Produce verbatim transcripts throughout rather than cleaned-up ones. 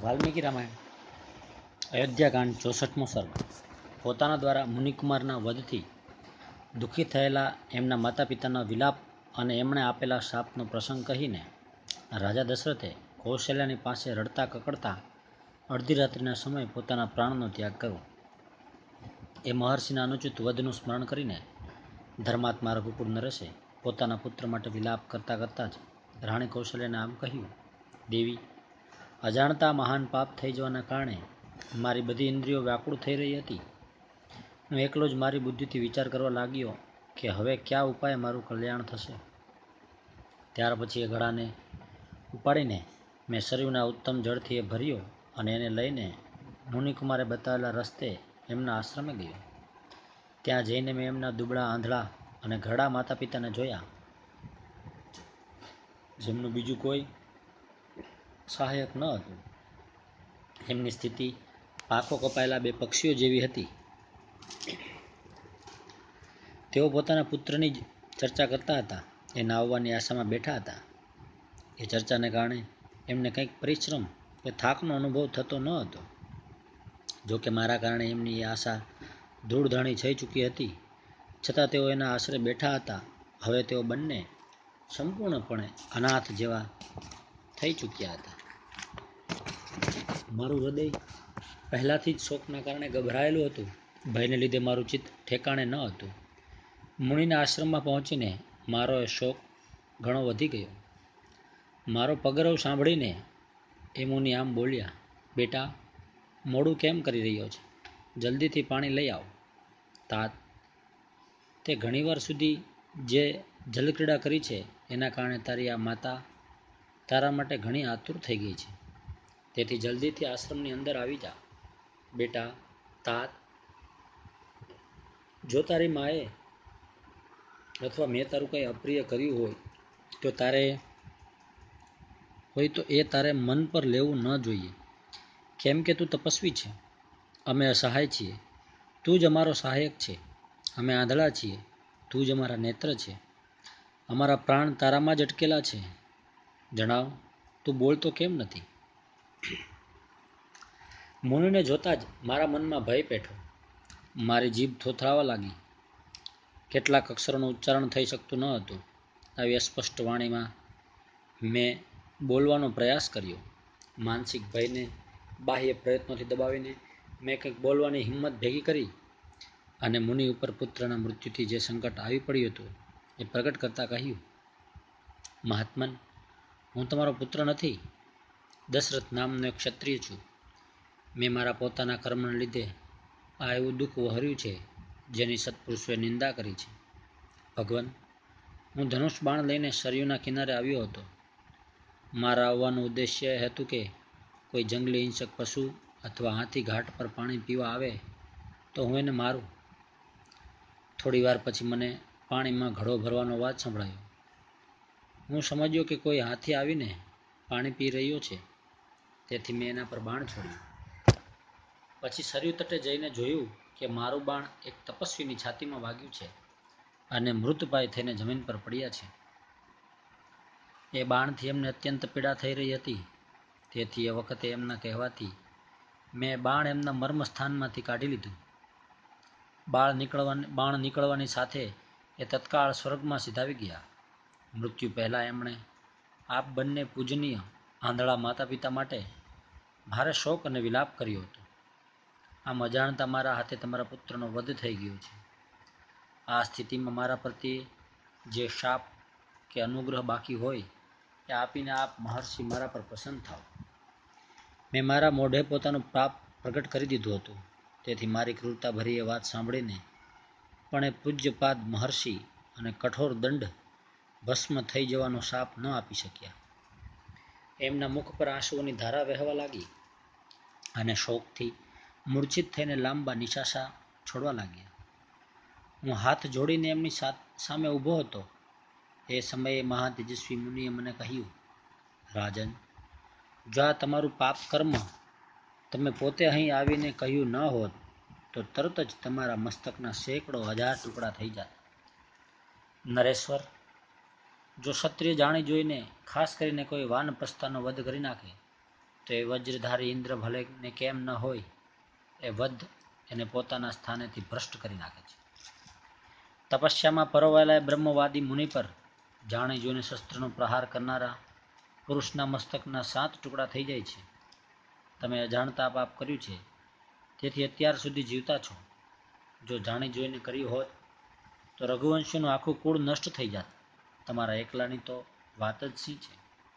વાલ્મીકી રામાયણ અયોધ્યાકાંડ ચોસઠમો સર્ગ. પોતાના દ્વારા મુનિકુમારના વધથી દુઃખી થયેલા એમના માતા પિતાના વિલાપ અને એમણે આપેલા શાપનો પ્રસંગ કહીને રાજા દશરથે કૌશલ્યાની પાસે રડતા કકડતા અડધી રાત્રિના સમયે પોતાના પ્રાણનો ત્યાગ કર્યો. એ મહર્ષિના અનુચિત વધનું સ્મરણ કરીને ધર્માત્મા રઘુકુળ નરેશે પોતાના પુત્ર માટે વિલાપ કરતાં કરતાં જ રાણી કૌશલ્યાને આમ કહ્યું: દેવી, અજાણતા મહાન પાપ થઈ જવાના કારણે મારી બધી ઇન્દ્રિયો વ્યાકુળ થઈ રહી હતી. હું એકલો જ મારી બુદ્ધિથી વિચાર કરવા લાગ્યો કે હવે કયા ઉપાય મારું કલ્યાણ થશે. ત્યાર પછી એ ઘડાને ઉપાડીને મેં સરયુના ઉત્તમ જળથી એ ભર્યો અને એને લઈને મુનિકુમારે બતાવેલા રસ્તે એમના આશ્રમે ગયો. ત્યાં જઈને મેં એમના દુબળા આંધળા અને ઘરડા માતા પિતાને જોયા, જેમનું બીજું કોઈ સહાયક ન હતું. એમની સ્થિતિ પાંખો કપાયેલા બે પક્ષીઓ જેવી હતી. તેઓ પોતાના પુત્રની જ ચર્ચા કરતા હતા. એ નાવવાની આશામાં બેઠા હતા. એ ચર્ચાને કારણે એમને કંઈક પરિશ્રમ કે થાકનો અનુભવ થતો ન હતો. જોકે મારા કારણે એમની એ આશા ધૂળધાણી થઈ ચૂકી હતી, છતાં તેઓ એના આશરે બેઠા હતા. હવે તેઓ બંને સંપૂર્ણપણે અનાથ જેવા થઈ ચૂક્યા હતા. મારું હૃદય પહેલાંથી જ શોકના કારણે ગભરાયેલું હતું. ભયને લીધે મારું ચિત્ત ઠેકાણે ન હતું. મુનિના આશ્રમમાં પહોંચીને મારો એ શોક ઘણો વધી ગયો. મારો પગરવ સાંભળીને એ મુનિ આમ બોલ્યા: બેટા, મોડું કેમ કરી રહ્યો છે? જલ્દીથી પાણી લઈ આવ. તાત, તે ઘણીવાર સુધી જે જલક્રીડા કરી છે એના કારણે તારી આ માતા તારા માટે ઘણી આતુર થઈ ગઈ છે. તેથી જલ્દીથી આશ્રમની અંદર આવી જા. બેટા, તાત, જો તારી માએ અથવા મેં તારું કંઈ અપ્રિય કર્યું હોય તો તારે હોય તો એ તારે મન પર લેવું ન જોઈએ. કેમ કે તું તપસ્વી છે, અમે અસહાય છીએ, તું જ અમારો સહાયક છે. અમે આંધળા છીએ, તું જ અમારા નેત્ર છે. અમારા પ્રાણ તારામાં જ અટકેલા છે. જણાવ, તું બોલતો કેમ નથી? મુનિને જોતાં જ મારા મનમાં ભય પેઠો. મારી જીભ થોથરાવા લાગી. કેટલાક અક્ષરોનું ઉચ્ચારણ થઈ શકતું ન હતું. આવી અસ્પષ્ટ વાણીમાં મેં બોલવાનો પ્રયાસ કર્યો. માનસિક ભયને બાહ્ય પ્રયત્નોથી દબાવીને મેં કંઈક બોલવાની હિંમત ભેગી કરી અને મુનિ ઉપર પુત્રના મૃત્યુથી જે સંકટ આવી પડ્યું હતું એ પ્રગટ કરતાં કહ્યું: મહાત્મન, હું તમારો પુત્ર નથી. દશરથ નામનો એક ક્ષત્રિય છું. મેં મારા પોતાના કર્મને લીધે આ એવું દુઃખ વહોર્યું છે જેની સત્પુરુષોએ નિંદા કરી છે. ભગવાન, હું ધનુષ બાણ લઈને સરયુના કિનારે આવ્યો હતો. મારા આવવાનો ઉદ્દેશ્ય એ હતું કે કોઈ જંગલી હિંસક પશુ અથવા હાથી ઘાટ પર પાણી પીવા આવે તો હું એને મારું. થોડી વાર પછી મને પાણીમાં ઘડો ભરવાનો અવાજ સંભળાયો. હું સમજ્યો કે કોઈ હાથી આવીને પાણી પી રહ્યો છે, તેથી મેં એના પર બાણ છોડ્યું. પછી સરયુ તટે જઈને જોયું કે મારું બાણ એક તપસ્વીની છાતીમાં વાગ્યું છે અને મૃતપાય થઈને જમીન પર પડ્યા છે. એ બાણથી એમને અત્યંત પીડા થઈ રહી હતી. તેથી એ વખતે એમના કહેવાથી મેં બાણ એમના મર્મ સ્થાનમાંથી કાઢી લીધું. બાળ નીકળવાની બાણ નીકળવાની સાથે એ તત્કાળ સ્વર્ગમાં સિધાવી ગયા. મૃત્યુ પહેલાં એમણે આપ બંને પૂજનીય આંધળા માતા પિતા માટે ભારે શોક અને વિલાપ કર્યો હતો. આમ અજાણતા મારા હાથે તમારા પુત્રનો વધ થઈ ગયો છે. આ સ્થિતિમાં મારા પ્રત્યે જે શાપ કે અનુગ્રહ બાકી હોય એ આપીને આપ મહર્ષિ મારા પર પ્રસન્ન થાવ. મેં મારા મોઢે પોતાનું પાપ પ્રગટ કરી દીધું હતું. તેથી મારી ક્રૂરતા ભરી એ વાત સાંભળીને પણ એ પૂજ્યપાદ મહર્ષિ અને કઠોર દંડ ભસ્મ થઈ જવાનો શાપ ન આપી શક્યા. એમના મુખ પર આંસુઓની ધારા વહેવા લાગી અને શોકથી મૂર્છિત થઈને લાંબા નિશાસા છોડવા લાગ્યા. હું હાથ જોડીને એમની સામે ઊભો હતો. એ સમયે મહાતેજસ્વી મુનિએ મને કહ્યું: રાજન, જો આ તમારું પાપ કર્મ તમે પોતે અહીં આવીને કહ્યું ન હોત તો તરત જ તમારા મસ્તકના સેંકડો હજાર ટુકડા થઈ જાત. નરેશ્વર, જો ક્ષત્રિય જાણી જોઈને ખાસ કરીને કોઈ વાનપ્રસ્થાનો વધ કરી નાખે તો એ વજ્રધારી ઇન્દ્ર ભલે ને કેમ ન હોય, એ વધ એને પોતાના સ્થાનેથી ભ્રષ્ટ કરી નાખે છે. તપસ્યામાં પરોવાયેલા બ્રહ્મવાદી મુનિ પર જાણી જોઈને શસ્ત્રનો પ્રહાર કરનારા પુરુષના મસ્તકના સાત ટુકડા થઈ જાય છે. તમે અજાણતા પાપ કર્યું છે, તેથી અત્યાર સુધી જીવતા છો. જો જાણી જોઈને કર્યું હોત તો રઘુવંશનું આખું કુળ નષ્ટ થઈ જાત. તમારા એકલાની તો વાત જ શી છે.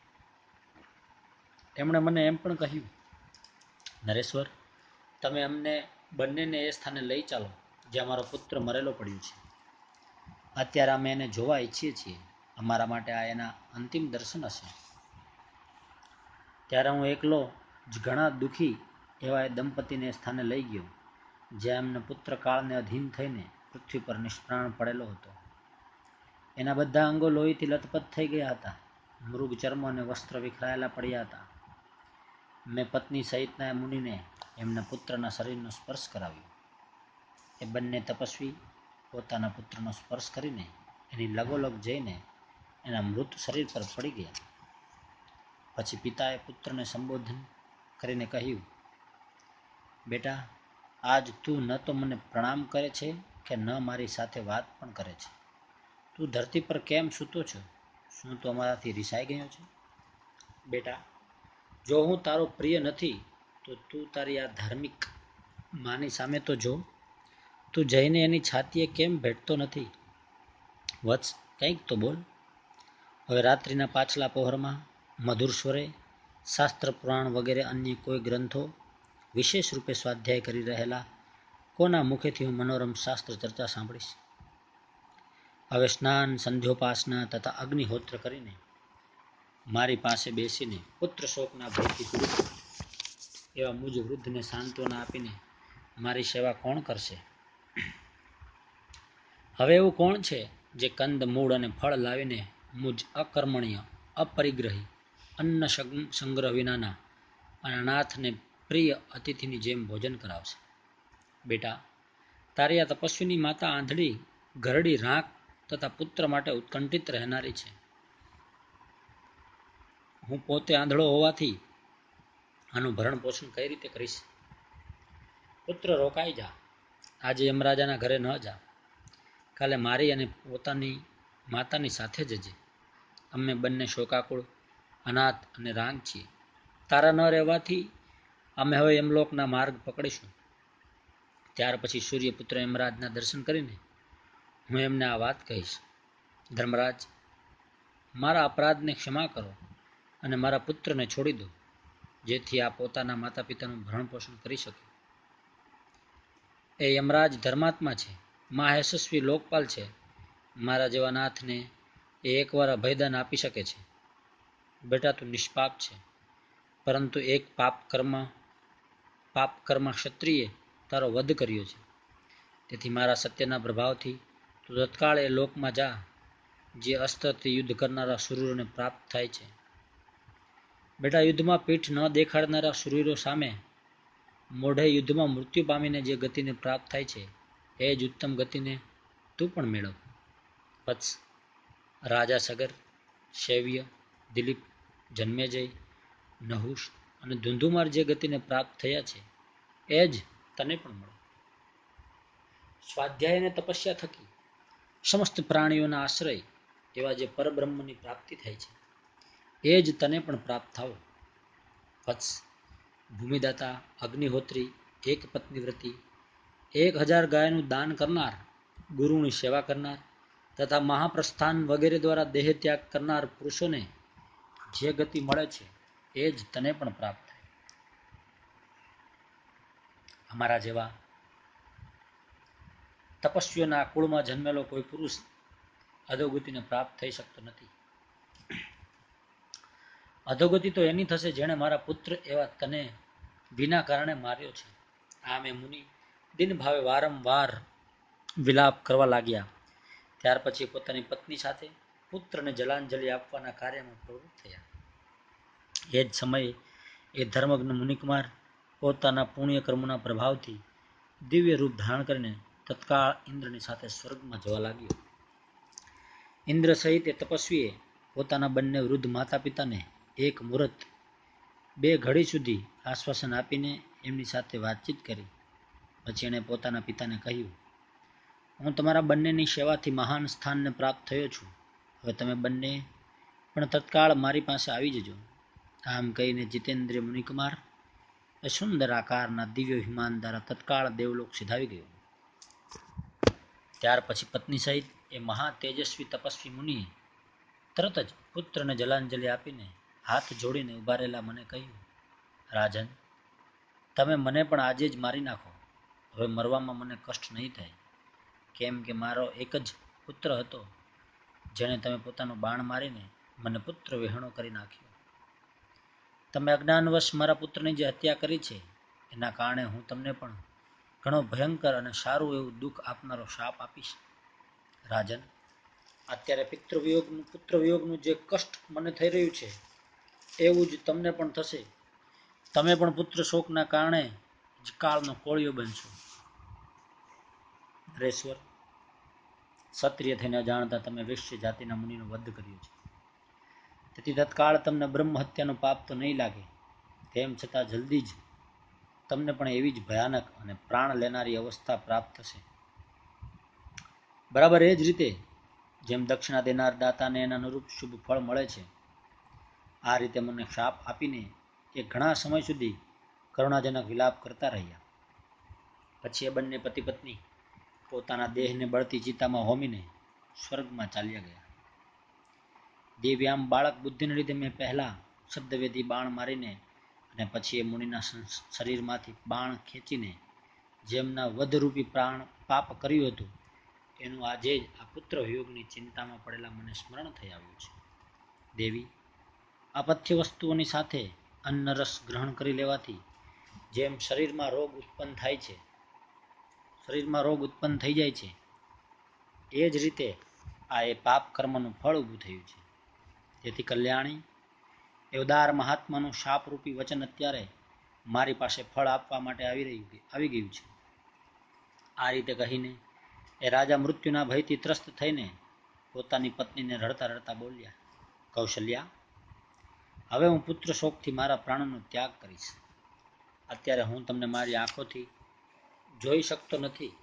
એમણે મને એમ પણ કહ્યું, નરેશ્વર, તમે અમને બંનેને એ સ્થાને લઈ ચાલો જ્યાં મારો પુત્ર મરેલો પડ્યો છે. અત્યારે અમે એને જોવા ઈચ્છીએ છીએ. અમારા માટે આ એના અંતિમ દર્શન હશે. ત્યારે હું એકલો જ ઘણા દુઃખી એવા એ દંપતીને સ્થાને લઈ ગયો જ્યાં એમને પુત્ર કાળને અધીન થઈને પૃથ્વી પર નિષ્પ્રાણ પડેલો હતો. એના બધા અંગો લોહીથી લથપથ થઈ ગયા હતા. મૃગ ચર્મ અને વસ્ત્ર વિખરાયેલા પડ્યા હતા. મેં પત્ની સહિતના મુનિને એમના પુત્રના શરીરનો સ્પર્શ કરાવ્યો. એ બંને તપસ્વી પોતાના પુત્રનો સ્પર્શ કરીને એની લગોલગ જઈને એના મૃત શરીર પર પડી ગયા. પછી પિતાએ પુત્રને સંબોધન કરીને કહ્યું, બેટા, આજ તું ન તો મને પ્રણામ કરે છે કે ન મારી સાથે વાત પણ કરે છે. તું ધરતી પર કેમ સૂતો છો? શું તું અમારાથી રિસાઈ ગયો છે? બેટા, જો હું તારો પ્રિય નથી તો તું તારી આ ધાર્મિક માની સામે તો જો. તું જઈને એની છાતીએ કેમ ભેટતો નથી? વત્સ, કંઈક તો બોલ. હવે રાત્રિના પાછલા પહોરમાં મધુર સ્વરે શાસ્ત્ર પુરાણ વગેરે અન્ય કોઈ ગ્રંથો વિશેષ રૂપે સ્વાધ્યાય કરી રહેલા કોના મુખેથી હું મનોરમ શાસ્ત્ર ચર્ચા સાંભળીશ? હવે સ્નાન, સંધ્યોપાસના તથા અગ્નિહોત્ર કરીને મારી પાસે બેસીને પુત્ર શોકના ભયથી પીડિત એવા મુજ વૃદ્ધને સાંત્વના આપીને મારી સેવા કોણ કરશે? હવે એવું કોણ છે જે કંદ, મૂળ અને ફળ લાવીને મુજ અકર્મણીય, અપરિગ્રહી, અન્ન સંગ્રહ વિનાના અને અનાથને પ્રિય અતિથિની જેમ ભોજન કરાવશે? બેટા, તારી આ તપસ્વીની માતા આંધળી, ઘરડી, રાખ તથા પુત્ર માટે ઉત્કંઠિત રહેનારી છે. હું પોતે આંધળો હોવાથી આનું ભરણ પોષણ કઈ રીતે કરીશ? પુત્ર, રોકાઈ જા. આજે યમરાજાના ઘરે ન જા. કાલે મારી અને પોતાની માતાની સાથે જજે. અમે બંને શોકાકુળ, અનાથ અને રાંગ છીએ. તારા ન રહેવાથી અમે હવે યમલોકના માર્ગ પકડીશું. ત્યાર પછી સૂર્યપુત્ર યમરાજના દર્શન કરીને હું એમને આ વાત કહીશ. ધર્મરાજ, મારા અપરાધને ક્ષમા કરો અને મારા પુત્રને છોડી દો, જેથી આ પોતાના માતા પિતાનું ભરણ પોષણ કરી શકે. એ યમરાજ ધર્માત્મા છે, મહાયશસ્વી લોકપાલ છે. મારા જેવા નાથને એ એકવાર અભયદાન આપી શકે છે. બેટા, તું નિષ્પાપ છે, પરંતુ એક પાપ કર્મ પાપ કર્મ ક્ષત્રિયે તારો વધ કર્યો છે. તેથી મારા સત્યના પ્રભાવથી તું તત્કાળ એ લોકમાં જા જે અસ્ત્રથી યુદ્ધ કરનારા શૂરોને પ્રાપ્ત થાય છે. બેટા, યુદ્ધમાં પીઠ ન દેખાડનારા શૂરો સામે મોઢે યુદ્ધમાં મૃત્યુ પામીને જે ગતિને પ્રાપ્ત થાય છે, એ જ ઉત્તમ ગતિને તું પણ મેળવ. વત્સ, રાજા સગર, શૈવ્ય, દિલીપ, જન્મેજય, નહુષ અને ધુંધુમાર જે ગતિને પ્રાપ્ત થયા છે, એ જ તને પણ મળે. સ્વાધ્યાય અને તપસ્યા થકી સમસ્ત પ્રાણીઓના આશ્રય એવા જે પરબ્રહ્મની પ્રાપ્તિ થાય છે, એ જ તને પણ પ્રાપ્ત થાવ. વત્સ, ભૂમિદાતા, અગ્નિહોત્રી, એક પત્નીવ્રતી, એક હજાર ગાયનું દાન કરનાર, ગુરુની સેવા કરનાર તથા મહાપ્રસ્થાન વગેરે દ્વારા દેહ ત્યાગ કરનાર પુરુષોને જે ગતિ મળે છે, એ જ તને પણ પ્રાપ્ત થાય. અમારા જેવા તપસ્વીઓના કુળમાં જન્મેલો કોઈ પુરુષ અધોગતિને પ્રાપ્ત થઈ શકતો નથી. અધોગતિ તો એની થશે જેણે મારા પુત્ર એવા તને વિના કારણે માર્યો છે. આમ એ મુનિ દિન ભાવે વારંવાર વિલાપ કરવા લાગ્યા. ત્યાર પછી પોતાની પત્ની સાથે પુત્રને જલાંજલિ આપવાના કાર્યમાં પ્રવૃત્ત થયા. એ જ સમયે એ ધર્મજ્ઞ મુનિકુમાર પોતાના પુણ્ય કર્મોના પ્રભાવથી દિવ્ય રૂપ ધારણ કરીને તત્કાળ ઇન્દ્રની સાથે સ્વર્ગમાં જવા લાગ્યો. ઇન્દ્ર સહિત એ તપસ્વીએ પોતાના બંને વૃદ્ધ માતા પિતાને એક મુહૂર્ત બે ઘડી સુધી આશ્વાસન આપીને એમની સાથે વાતચીત કરી. પછી એણે પોતાના પિતાને કહ્યું, હું તમારા બંનેની સેવાથી મહાન સ્થાનને પ્રાપ્ત થયો છું. હવે તમે બંને પણ તત્કાળ મારી પાસે આવી જજો. આમ કહીને જીતેન્દ્રિય મુનિકુમાર એ સુંદર આકારના દિવ્ય વિમાન દ્વારા તત્કાળ દેવલોક સિધાવી ગયો. ત્યાર પછી પત્ની સહિત એ મહા તેજસ્વી તપસ્વી મુનિએ તરત જ પુત્રને જલાંજલિ આપીને હાથ જોડીને ઉભા રહેલા મને કહ્યું, રાજન, તમે મને પણ આજે જ મારી નાખો. હવે મરવામાં મને કષ્ટ નહીં થાય, કેમ કે મારો એક જ પુત્ર હતો, જેણે તમે પોતાનું બાણ મારીને મને પુત્ર વિહણો કરી નાખ્યો. તમે અજ્ઞાનવશ મારા પુત્રની જે હત્યા કરી છે, એના કારણે હું તમને પણ ઘણો ભયંકર અને સારું એવું દુઃખ આપનારો શાપ આપીશ. રાજન, અત્યારે પિતૃવિયોગનું પુત્રવિયોગનું જે કષ્ટ મને થઈ રહ્યું છે, એવું જ તમને પણ થશે. તમે પણ પુત્ર શોકના કારણે જ કાળનો કોળિયો બનશો. નરેશ્વર, ક્ષત્રિય થઈને અજાણતા તમે વૈશ્ય જાતિના મુનિનો વધ કર્યો છે, તેથી તત્કાળ તમને બ્રહ્મ હત્યાનું પાપ તો નહીં લાગે. તેમ છતાં જલ્દી જ તમને પણ એવી જ ભયાનક અને પ્રાણ લેનારી અવસ્થા પ્રાપ્ત થશે. બરાબર એ જ રીતે જેમ દક્ષિણા દેનાર દાતાને એના અનુરૂપ શુભ ફળ મળે છે, આ રીતે મને શાપ આપીને એ ઘણા સમય સુધી કરુણાજનક વિલાપ કરતા રહ્યા. પછી એ બંને પતિ પત્ની પોતાના દેહને બળતી ચિતામાં હોમીને સ્વર્ગમાં ચાલ્યા ગયા. દિવ્યામ બાળક બુદ્ધિને લીધે મેં પહેલા શબ્દવેદી બાણ મારીને અને પછી એ મુનિના શરીરમાંથી બાણ ખેંચીને જેમના વધરૂપી પ્રાણ પાપ કર્યું હતું, એનું આજે જ આ પુત્ર વિયોગની ચિંતામાં પડેલા મને સ્મરણ થઈ આવ્યું છે. દેવી, અપથ્ય વસ્તુઓની સાથે અન્ન રસ ગ્રહણ કરી લેવાથી જેમ શરીરમાં રોગ ઉત્પન્ન થાય છે, શરીરમાં રોગ ઉત્પન્ન થઈ જાય છે, એ જ રીતે આ એ પાપ કર્મનું ફળ ઊભું થયું છે. તેથી કલ્યાણી, એ ઉદાર મહાત્માનું શાપરૂપી વચન અત્યારે મારી પાસે ફળ આપવા માટે આવી રહ્યું આવી ગયું છે. આ રીતે કહીને એ રાજા મૃત્યુના ભયથી ત્રસ્ત થઈને પોતાની પત્નીને રડતા રડતા બોલ્યા, કૌશલ્યા, હવે હું પુત્ર શોકથી મારા પ્રાણનો ત્યાગ કરીશ. અત્યારે હું તમને મારી આંખોથી જોઈ શકતો નથી.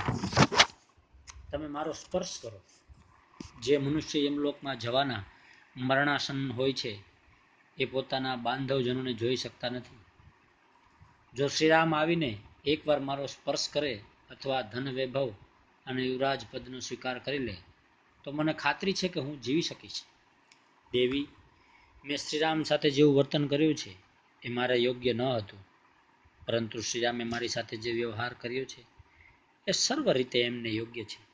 તમે મારો સ્પર્શ કરો. જે મનુષ્ય યમલોકમાં જવાના મરણાસન્ન હોય છે, એ પોતાના બાંધવજનોને જોઈ શકતા નથી. જો શ્રીરામ આવીને એકવાર મારો સ્પર્શ કરે અથવા ધન વૈભવ અને યુવરાજ પદનો સ્વીકાર કરી લે તો મને ખાતરી છે કે હું જીવી શકીશ. દેવી, મેં શ્રીરામ સાથે જેવું વર્તન કર્યું છે એ મારે યોગ્ય ન હતું, પરંતુ શ્રીરામે મારી સાથે જે વ્યવહાર કર્યો છે એ સર્વ રીતે એમને યોગ્ય છે.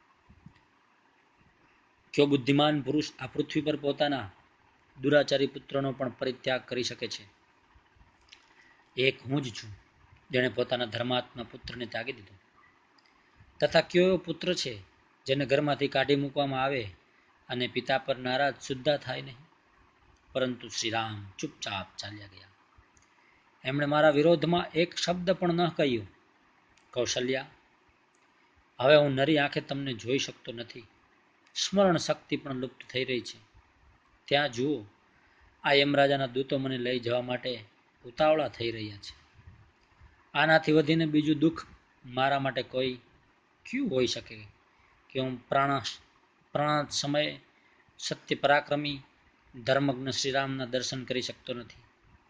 કયો બુદ્ધિમાન પુરુષ આ પૃથ્વી પર પોતાના દુરાચારી પુત્રનો પણ પરિત્યાગ કરી શકે છે? એક હું જ છું, જેણે પોતાના ધર્માત્મા પુત્રને ત્યાગી દીધો. તથા કયો એવો પુત્ર છે જેને ઘરમાંથી કાઢી મૂકવામાં આવે અને પિતા પર નારાજ સુદ્ધા થાય નહીં? પરંતુ શ્રીરામ ચૂપચાપ ચાલ્યા ગયા. એમણે મારા વિરોધમાં એક શબ્દ પણ ન કહ્યો. કૌશલ્યા, હવે હું નરી આંખે તમને જોઈ શકતો નથી. સ્મરણ શક્તિ પણ લુપ્ત થઈ રહી છે. ત્યાં જુઓ, આ યમરાજાના દૂતો મને લઈ જવા માટે ઉતાવળા થઈ રહ્યા છે. આનાથી વધીને બીજું દુઃખ મારા માટે કોઈ ક્યું હોઈ શકે કે હું પ્રાણ પ્રાણ સમયે સત્ય પરાક્રમી ધર્મજ્ઞ શ્રીરામના દર્શન કરી શકતો નથી.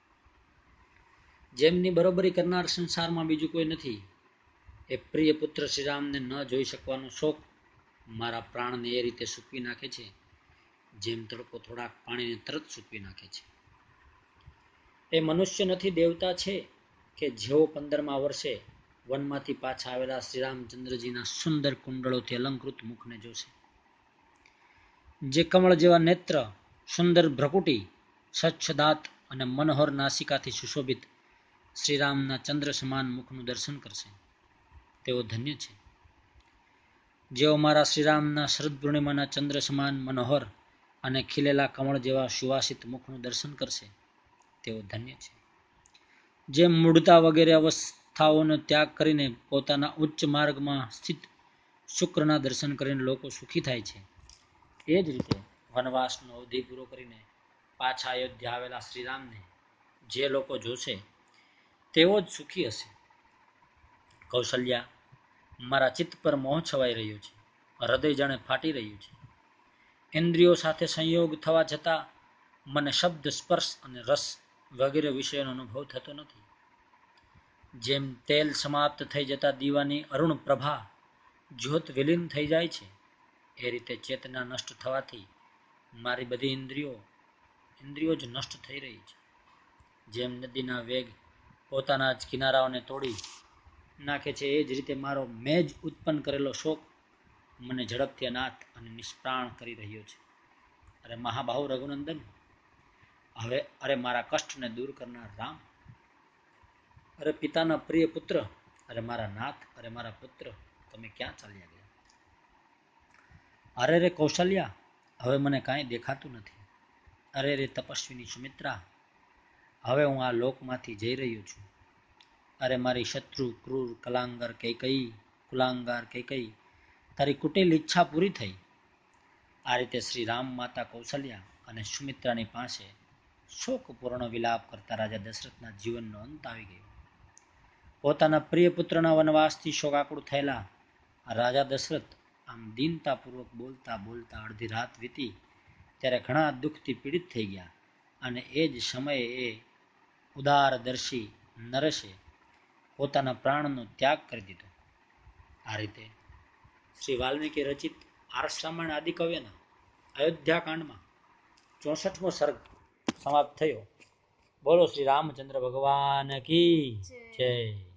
જેમની બરોબરી કરનાર સંસારમાં બીજું કોઈ નથી, એ પ્રિય પુત્ર શ્રીરામને ન જોઈ શકવાનો શોક મારા પ્રાણને એ રીતે સૂકવી નાખે છે, જેમ તડકો થોડાક પાણીને તરત સૂકવી નાખે છે. એ મનુષ્ય નથી, દેવતા છે કે જેઓ પંદરમા વર્ષે વનમાંથી પાછા આવેલા શ્રીરામચંદ્રજીના સુંદર કુંડળોથી અલંકૃત મુખને જોશે. જે કમળ જેવા નેત્ર, સુંદર ભ્રકુટી, સ્વચ્છ દાંત અને મનોહર નાસિકાથી સુશોભિત શ્રીરામના ચંદ્ર સમાન મુખનું દર્શન કરશે, તેઓ ધન્ય છે. જેઓ મારા શ્રીરામના શરદ પૂર્ણિમાના ચંદ્ર સમાન મનોહર અને ખીલેલા કમળ જેવા સુવાસિત મુખનું દર્શન કરશે, તેઓ ધન્ય છે. જે મૂઢતા વગેરે અવસ્થાઓનો ત્યાગ કરીને પોતાના ઉચ્ચ માર્ગમાં સ્થિત શુક્રના દર્શન કરીને લોકો સુખી થાય છે, એ જ રીતે વનવાસનો અવધિ પૂરો કરીને પાછા અયોધ્યા આવેલા શ્રીરામને જે લોકો જોશે તેઓ જ સુખી હશે. કૌશલ્યા, મારા ચિત્ત પર મોહ છવાઈ રહ્યો છે. હૃદય જાણે ફાટી રહ્યું છે. ઇન્દ્રિયો સાથે સંયોગ થવા છતાં મને શબ્દ, સ્પર્શ અને રસ વગેરે વિષયનો અનુભવ થતો નથી. જેમ તેલ સમાપ્ત થઈ જતા દીવાની અરુણ પ્રભા જ્યોત વિલીન થઈ જાય છે, એ રીતે ચેતના નષ્ટ થવાથી મારી બધી ઇન્દ્રિયો ઇન્દ્રિયો જ નષ્ટ થઈ રહી છે. જેમ નદીના વેગ પોતાના જ કિનારાઓને તોડી નાખે છે, એ જ રીતે મારો મેં જ ઉત્પન્ન કરેલો શોક મને ઝડપથી અનાથ અને નિષ્પ્રાણ કરી રહ્યો છે. અરે મહાબાહુ રઘુનંદન, હવે અરે મારા કષ્ટને દૂર કરનાર રામ, અરે પિતાના પ્રિય પુત્ર, અરે મારા નાથ, અરે મારા પુત્ર, તમે ક્યાં ચાલ્યા ગયા? અરે રે કૌશલ્યા, હવે મને કાંઈ દેખાતું નથી. અરે રે તપસ્વીની સુમિત્રા, હવે હું આ લોકમાંથી જઈ રહ્યો છું. અરે મારી શત્રુ ક્રૂર કલાંગર કૈકઈ કુલાંગાર કૈકઈ, તારી કુટિલ ઈચ્છા પૂરી થઈ. આ રીતે શ્રી રામ માતા કૌશલ્યા અને સુમિત્રાની પાસે શોકપૂર્ણ વિલાપ કરતા રાજા દશરથના જીવનનો અંત આવી ગયો. પોતાના પ્રિય પુત્રના વનવાસથી શોકાકુળ થયેલા રાજા દશરથ આમ દીનતાપૂર્વક બોલતા બોલતા અડધી રાત વીતી ત્યારે ઘણા દુઃખથી પીડિત થઈ ગયા. અને એ જ સમયે એ ઉદારદર્શી નરેશે પોતાના પ્રાણનો ત્યાગ કરી દીધો. આ રીતે શ્રી વાલ્મીકી રચિત આર્ષ રામાયણ આદિકાવ્યના અયોધ્યા કાંડમાં ચોસઠમો સર્ગ સમાપ્ત થયો. બોલો શ્રી રામચંદ્ર ભગવાન કી જય.